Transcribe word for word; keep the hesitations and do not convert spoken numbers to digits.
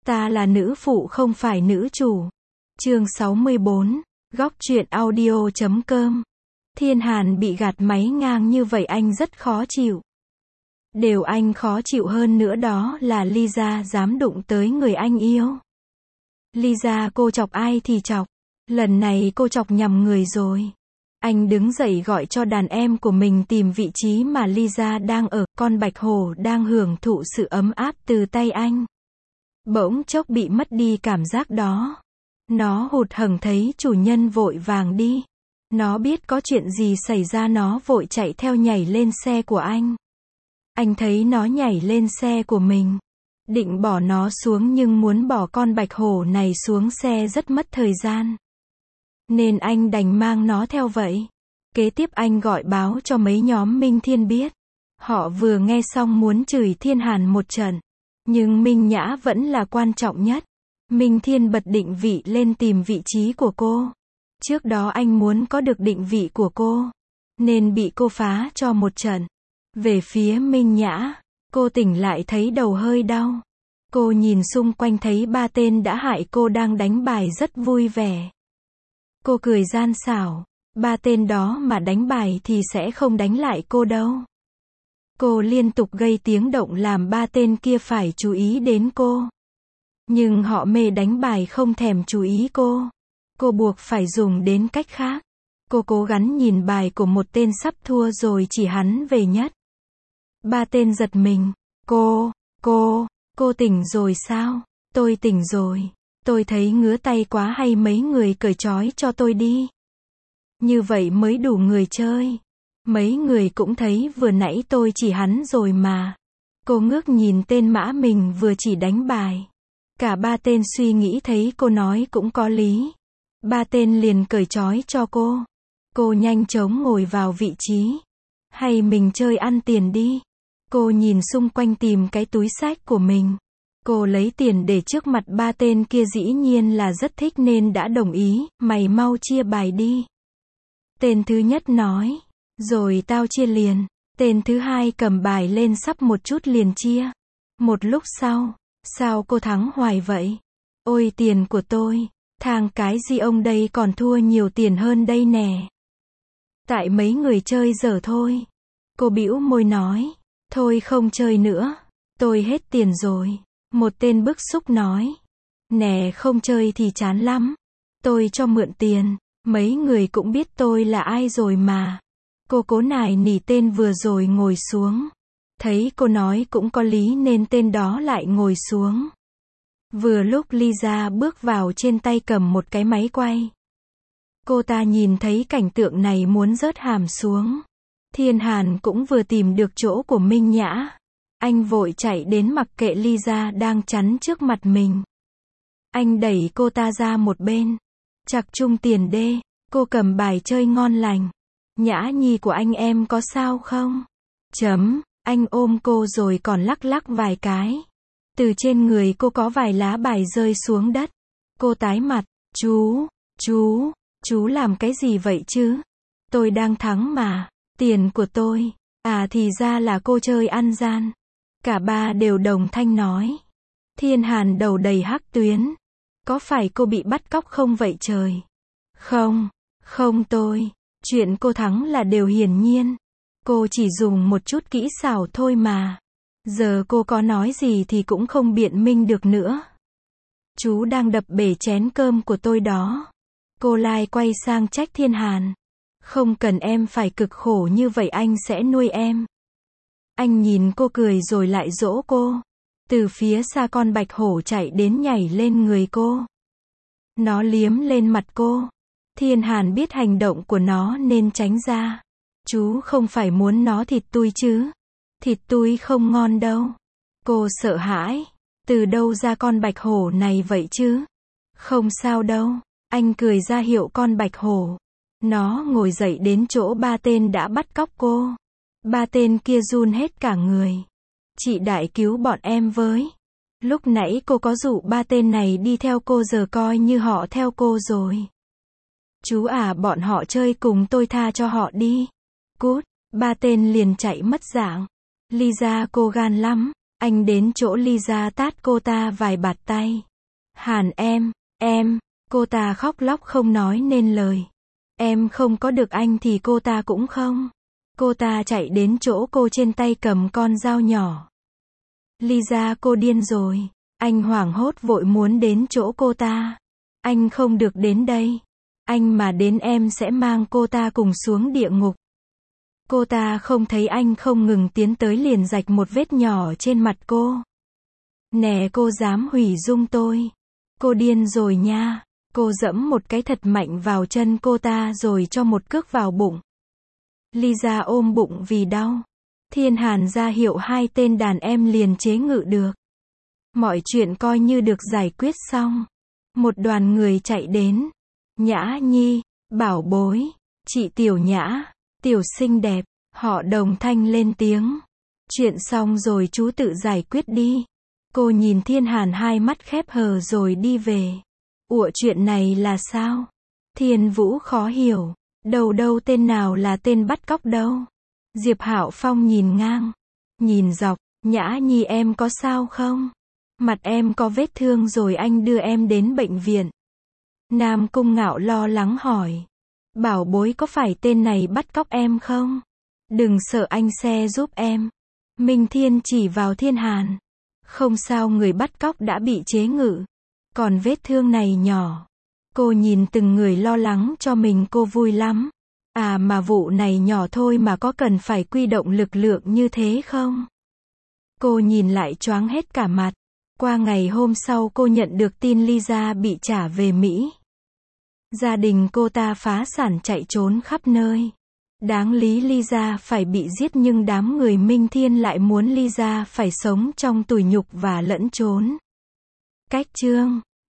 Ta là nữ phụ không phải nữ chủ. Chương sáu mươi bốn, góc truyện audio chấm com. Thiên Hàn bị gạt máy ngang như vậy anh rất khó chịu. Điều anh khó chịu hơn nữa đó là Lisa dám đụng tới người anh yêu. Lisa, cô chọc ai thì chọc. Lần này cô chọc nhầm người rồi. Anh đứng dậy gọi cho đàn em của mình tìm vị trí mà Lisa đang ở, con bạch hổ đang hưởng thụ sự ấm áp từ tay anh. Bỗng chốc bị mất đi cảm giác đó. Nó hụt hẫng thấy chủ nhân vội vàng đi. Nó biết có chuyện gì xảy ra, nó vội chạy theo nhảy lên xe của anh. Anh thấy nó nhảy lên xe của mình. Định bỏ nó xuống nhưng muốn bỏ con bạch hổ này xuống xe rất mất thời gian. Nên anh đành mang nó theo vậy. Kế tiếp anh gọi báo cho mấy nhóm Minh Thiên biết. Họ vừa nghe xong muốn chửi Thiên Hàn một trận. Nhưng Minh Nhã vẫn là quan trọng nhất. Minh Thiên bật định vị lên tìm vị trí của cô. Trước đó anh muốn có được định vị của cô. Nên bị cô phá cho một trận. Về phía Minh Nhã, cô tỉnh lại thấy đầu hơi đau. Cô nhìn xung quanh thấy ba tên đã hại cô đang đánh bài rất vui vẻ. Cô cười gian xảo. Ba tên đó mà đánh bài thì sẽ không đánh lại cô đâu. Cô liên tục gây tiếng động làm ba tên kia phải chú ý đến cô. Nhưng họ mê đánh bài không thèm chú ý cô. Cô buộc phải dùng đến cách khác. Cô cố gắng nhìn bài của một tên sắp thua rồi chỉ hắn về nhất. Ba tên giật mình. Cô, cô, cô tỉnh rồi sao? Tôi tỉnh rồi. Tôi thấy ngứa tay quá, hay mấy người cởi trói cho tôi đi. Như vậy mới đủ người chơi. Mấy người cũng thấy vừa nãy tôi chỉ hắn rồi mà. Cô ngước nhìn tên mã mình vừa chỉ đánh bài. Cả ba tên suy nghĩ thấy cô nói cũng có lý. Ba tên liền cởi trói cho cô. Cô nhanh chóng ngồi vào vị trí. Hay mình chơi ăn tiền đi. Cô nhìn xung quanh tìm cái túi xách của mình. Cô lấy tiền để trước mặt ba tên kia, dĩ nhiên là rất thích nên đã đồng ý. Mày mau chia bài đi. Tên thứ nhất nói. Rồi tao chia liền. Tên thứ hai cầm bài lên sắp một chút liền chia. Một lúc sau. Sao cô thắng hoài vậy? Ôi tiền của tôi. Thang cái gì ông đây còn thua nhiều tiền hơn đây nè. Tại mấy người chơi dở thôi. Cô bĩu môi nói. Thôi không chơi nữa. Tôi hết tiền rồi. Một tên bức xúc nói. Nè, không chơi thì chán lắm. Tôi cho mượn tiền. Mấy người cũng biết tôi là ai rồi mà. Cô cố nài nỉ tên vừa rồi ngồi xuống. Thấy cô nói cũng có lý nên tên đó lại ngồi xuống. Vừa lúc Lisa bước vào, trên tay cầm một cái máy quay. Cô ta nhìn thấy cảnh tượng này muốn rớt hàm xuống. Thiên Hàn cũng vừa tìm được chỗ của Minh Nhã. Anh vội chạy đến mặc kệ Lisa đang chắn trước mặt mình. Anh đẩy cô ta ra một bên. Chặc chung tiền đê. Cô cầm bài chơi ngon lành. Nhã nhi của anh em có sao không? Chấm. Anh ôm cô rồi còn lắc lắc vài cái. Từ trên người cô có vài lá bài rơi xuống đất. Cô tái mặt. Chú, chú, chú làm cái gì vậy chứ? Tôi đang thắng mà. Tiền của tôi. À thì ra là cô chơi ăn gian. Cả ba đều đồng thanh nói. Thiên Hàn đầu đầy hắc tuyến. Có phải cô bị bắt cóc không vậy trời? Không, không tôi. Chuyện cô thắng là điều hiển nhiên. Cô chỉ dùng một chút kỹ xảo thôi mà. Giờ cô có nói gì thì cũng không biện minh được nữa. Chú đang đập bể chén cơm của tôi đó. Cô lại quay sang trách Thiên Hàn. Không cần em phải cực khổ như vậy, anh sẽ nuôi em. Anh nhìn cô cười rồi lại dỗ cô. Từ phía xa con bạch hổ chạy đến nhảy lên người cô. Nó liếm lên mặt cô. Thiên Hàn biết hành động của nó nên tránh ra. Chú không phải muốn nó thịt tui chứ? Thịt tui không ngon đâu. Cô sợ hãi. Từ đâu ra con bạch hổ này vậy chứ? Không sao đâu. Anh cười ra hiệu con bạch hổ. Nó ngồi dậy đến chỗ ba tên đã bắt cóc cô. Ba tên kia run hết cả người. Chị đại cứu bọn em với. Lúc nãy cô có dụ ba tên này đi theo cô, giờ coi như họ theo cô rồi. Chú à, bọn họ chơi cùng tôi, tha cho họ đi. Cút. Ba tên liền chạy mất dạng. Lisa, cô gan lắm. Anh đến chỗ Lisa tát cô ta vài bạt tay. Hàn em, em, cô ta khóc lóc không nói nên lời. Em không có được anh thì cô ta cũng không. Cô ta chạy đến chỗ cô trên tay cầm con dao nhỏ. Lisa, cô điên rồi. Anh hoảng hốt vội muốn đến chỗ cô ta. Anh không được đến đây. Anh mà đến em sẽ mang cô ta cùng xuống địa ngục. Cô ta không thấy anh không ngừng tiến tới liền rạch một vết nhỏ trên mặt cô. Nè, cô dám hủy dung tôi. Cô điên rồi nha. Cô giẫm một cái thật mạnh vào chân cô ta rồi cho một cước vào bụng. Lisa ôm bụng vì đau. Thiên Hàn ra hiệu hai tên đàn em liền chế ngự được. Mọi chuyện coi như được giải quyết xong. Một đoàn người chạy đến. Nhã Nhi, bảo bối, chị Tiểu Nhã, Tiểu xinh đẹp, họ đồng thanh lên tiếng. Chuyện xong rồi chú tự giải quyết đi. Cô nhìn Thiên Hàn hai mắt khép hờ rồi đi về. Ủa, chuyện này là sao? Thiên Vũ khó hiểu. Đâu đâu, tên nào là tên bắt cóc đâu? Diệp Hạo Phong nhìn ngang, nhìn dọc. Nhã Nhi, em có sao không? Mặt em có vết thương rồi, anh đưa em đến bệnh viện. Nam Cung Ngạo lo lắng hỏi. Bảo bối, có phải tên này bắt cóc em không? Đừng sợ, anh sẽ giúp em. Minh Thiên chỉ vào Thiên Hàn. Không sao, người bắt cóc đã bị chế ngự. Còn vết thương này nhỏ. Cô nhìn từng người lo lắng cho mình, cô vui lắm. À mà vụ này nhỏ thôi mà có cần phải quy động lực lượng như thế không? Cô nhìn lại choáng hết cả mặt. Qua ngày hôm sau cô nhận được tin Lisa bị trả về Mỹ. Gia đình cô ta phá sản chạy trốn khắp nơi. Đáng lý Lisa phải bị giết nhưng đám người Minh Thiên lại muốn Lisa phải sống trong tủi nhục và lẫn trốn. Cách chương